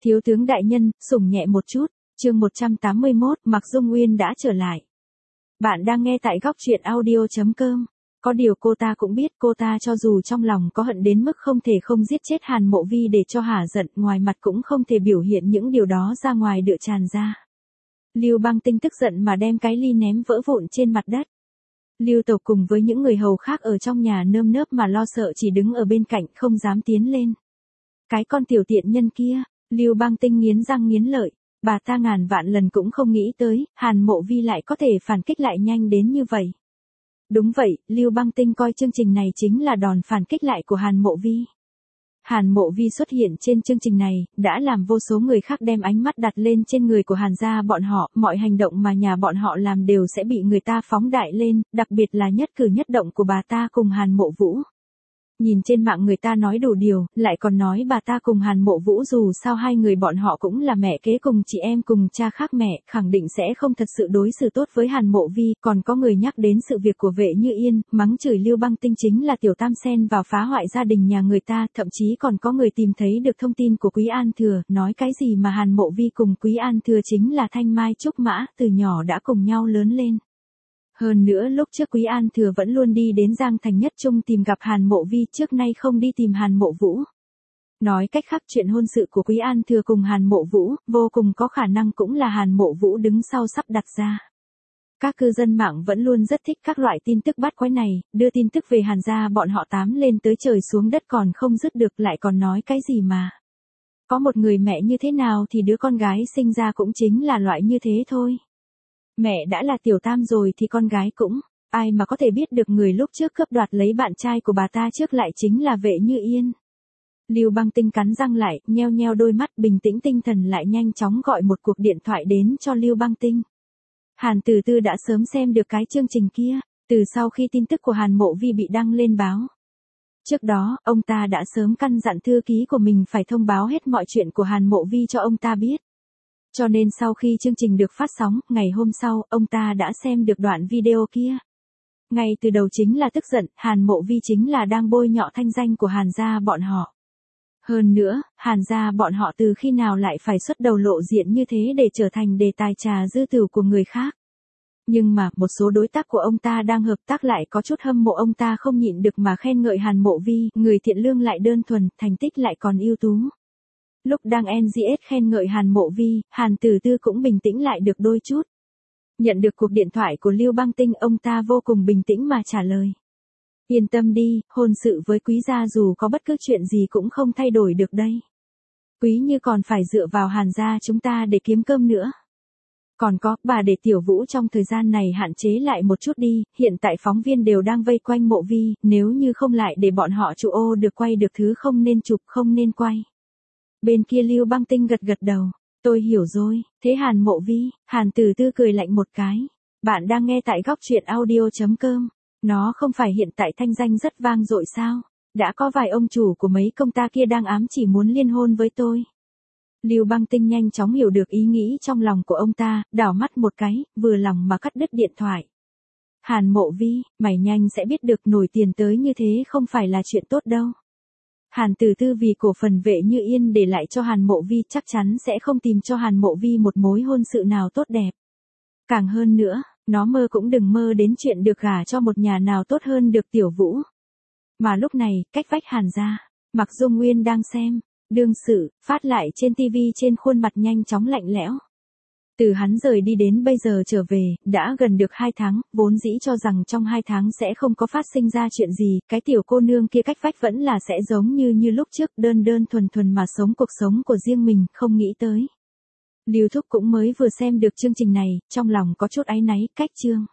Thiếu tướng đại nhân, sủng nhẹ một chút, chương 181, Mạc Dung Uyên đã trở lại. Bạn đang nghe tại góc truyện audio.com. Có điều cô ta cũng biết cô ta cho dù trong lòng có hận đến mức không thể không giết chết Hàn Mộ Vi để cho hả giận, ngoài mặt cũng không thể biểu hiện những điều đó ra ngoài đựa tràn ra. Lưu Băng Tinh tức giận mà đem cái ly ném vỡ vụn trên mặt đất. Lưu Tộc cùng với những người hầu khác ở trong nhà nơm nớp mà lo sợ chỉ đứng ở bên cạnh không dám tiến lên. Cái con tiểu tiện nhân kia, Lưu Băng Tinh nghiến răng nghiến lợi, bà ta ngàn vạn lần cũng không nghĩ tới, Hàn Mộ Vi lại có thể phản kích lại nhanh đến như vậy. Đúng vậy, Lưu Băng Tinh coi chương trình này chính là đòn phản kích lại của Hàn Mộ Vi. Hàn Mộ Vi xuất hiện trên chương trình này, đã làm vô số người khác đem ánh mắt đặt lên trên người của Hàn gia bọn họ, mọi hành động mà nhà bọn họ làm đều sẽ bị người ta phóng đại lên, đặc biệt là nhất cử nhất động của bà ta cùng Hàn Mộ Vũ. Nhìn trên mạng người ta nói đủ điều, lại còn nói bà ta cùng Hàn Mộ Vũ dù sao hai người bọn họ cũng là mẹ kế cùng chị em cùng cha khác mẹ, khẳng định sẽ không thật sự đối xử tốt với Hàn Mộ Vi, còn có người nhắc đến sự việc của Vệ Như Yên, mắng chửi Lưu Băng Tinh chính là tiểu tam xen vào phá hoại gia đình nhà người ta, thậm chí còn có người tìm thấy được thông tin của Quý An Thừa, nói cái gì mà Hàn Mộ Vi cùng Quý An Thừa chính là thanh mai trúc mã, từ nhỏ đã cùng nhau lớn lên. Hơn nữa lúc trước Quý An Thừa vẫn luôn đi đến Giang Thành Nhất Trung tìm gặp Hàn Mộ Vi, trước nay không đi tìm Hàn Mộ Vũ. Nói cách khác chuyện hôn sự của Quý An Thừa cùng Hàn Mộ Vũ, vô cùng có khả năng cũng là Hàn Mộ Vũ đứng sau sắp đặt ra. Các cư dân mạng vẫn luôn rất thích các loại tin tức bắt quái này, đưa tin tức về Hàn gia bọn họ tám lên tới trời xuống đất còn không dứt được, lại còn nói cái gì mà. Có một người mẹ như thế nào thì đứa con gái sinh ra cũng chính là loại như thế thôi. Mẹ đã là tiểu tam rồi thì con gái cũng, ai mà có thể biết được người lúc trước cướp đoạt lấy bạn trai của bà ta trước lại chính là Vệ Như Yên. Lưu Băng Tinh cắn răng lại, nheo nheo đôi mắt, bình tĩnh tinh thần lại, nhanh chóng gọi một cuộc điện thoại đến cho Lưu Băng Tinh. Hàn Từ Tư đã sớm xem được cái chương trình kia, từ sau khi tin tức của Hàn Mộ Vi bị đăng lên báo. Trước đó, ông ta đã sớm căn dặn thư ký của mình phải thông báo hết mọi chuyện của Hàn Mộ Vi cho ông ta biết. Cho nên sau khi chương trình được phát sóng, ngày hôm sau, ông ta đã xem được đoạn video kia. Ngay từ đầu chính là tức giận, Hàn Mộ Vi chính là đang bôi nhọ thanh danh của Hàn gia bọn họ. Hơn nữa, Hàn gia bọn họ từ khi nào lại phải xuất đầu lộ diện như thế để trở thành đề tài trà dư tửu của người khác. Nhưng mà, một số đối tác của ông ta đang hợp tác lại có chút hâm mộ ông ta, không nhịn được mà khen ngợi Hàn Mộ Vi, người thiện lương lại đơn thuần, thành tích lại còn ưu tú. Lúc đang NGS khen ngợi Hàn Mộ Vi, Hàn Từ Tư cũng bình tĩnh lại được đôi chút. Nhận được cuộc điện thoại của Lưu Băng Tinh, ông ta vô cùng bình tĩnh mà trả lời. Yên tâm đi, hôn sự với Quý gia dù có bất cứ chuyện gì cũng không thay đổi được đây. Quý Như còn phải dựa vào Hàn gia chúng ta để kiếm cơm nữa. Còn có, bà để Tiểu Vũ trong thời gian này hạn chế lại một chút đi, hiện tại phóng viên đều đang vây quanh Mộ Vi, nếu như không lại để bọn họ chụp ô được quay được thứ không nên chụp không nên quay. Bên kia Lưu Băng Tinh gật gật đầu, tôi hiểu rồi, thế Hàn Mộ Vi, Hàn Từ Tư cười lạnh một cái. Bạn đang nghe tại góc truyện audio.com, nó không phải hiện tại thanh danh rất vang dội sao, đã có vài ông chủ của mấy công ta kia đang ám chỉ muốn liên hôn với tôi. Lưu Băng Tinh nhanh chóng hiểu được ý nghĩ trong lòng của ông ta, đảo mắt một cái, vừa lòng mà cắt đứt điện thoại. Hàn Mộ Vi, mày nhanh sẽ biết được nổi tiền tới như thế không phải là chuyện tốt đâu. Hàn Từ Tư vì cổ phần Vệ Như Yên để lại cho Hàn Mộ Vi chắc chắn sẽ không tìm cho Hàn Mộ Vi một mối hôn sự nào tốt đẹp. Càng hơn nữa, nó mơ cũng đừng mơ đến chuyện được gả cho một nhà nào tốt hơn được Tiểu Vũ. Mà lúc này, cách vách Hàn gia, Mạc Dung Uyên đang xem, đương sự, phát lại trên TV, trên khuôn mặt nhanh chóng lạnh lẽo. Từ hắn rời đi đến bây giờ trở về, đã gần được 2 tháng, vốn dĩ cho rằng trong 2 tháng sẽ không có phát sinh ra chuyện gì, cái tiểu cô nương kia cách vách vẫn là sẽ giống như lúc trước, đơn đơn thuần thuần mà sống cuộc sống của riêng mình, không nghĩ tới. Lưu Thúc cũng mới vừa xem được chương trình này, trong lòng có chút áy náy, cách chương.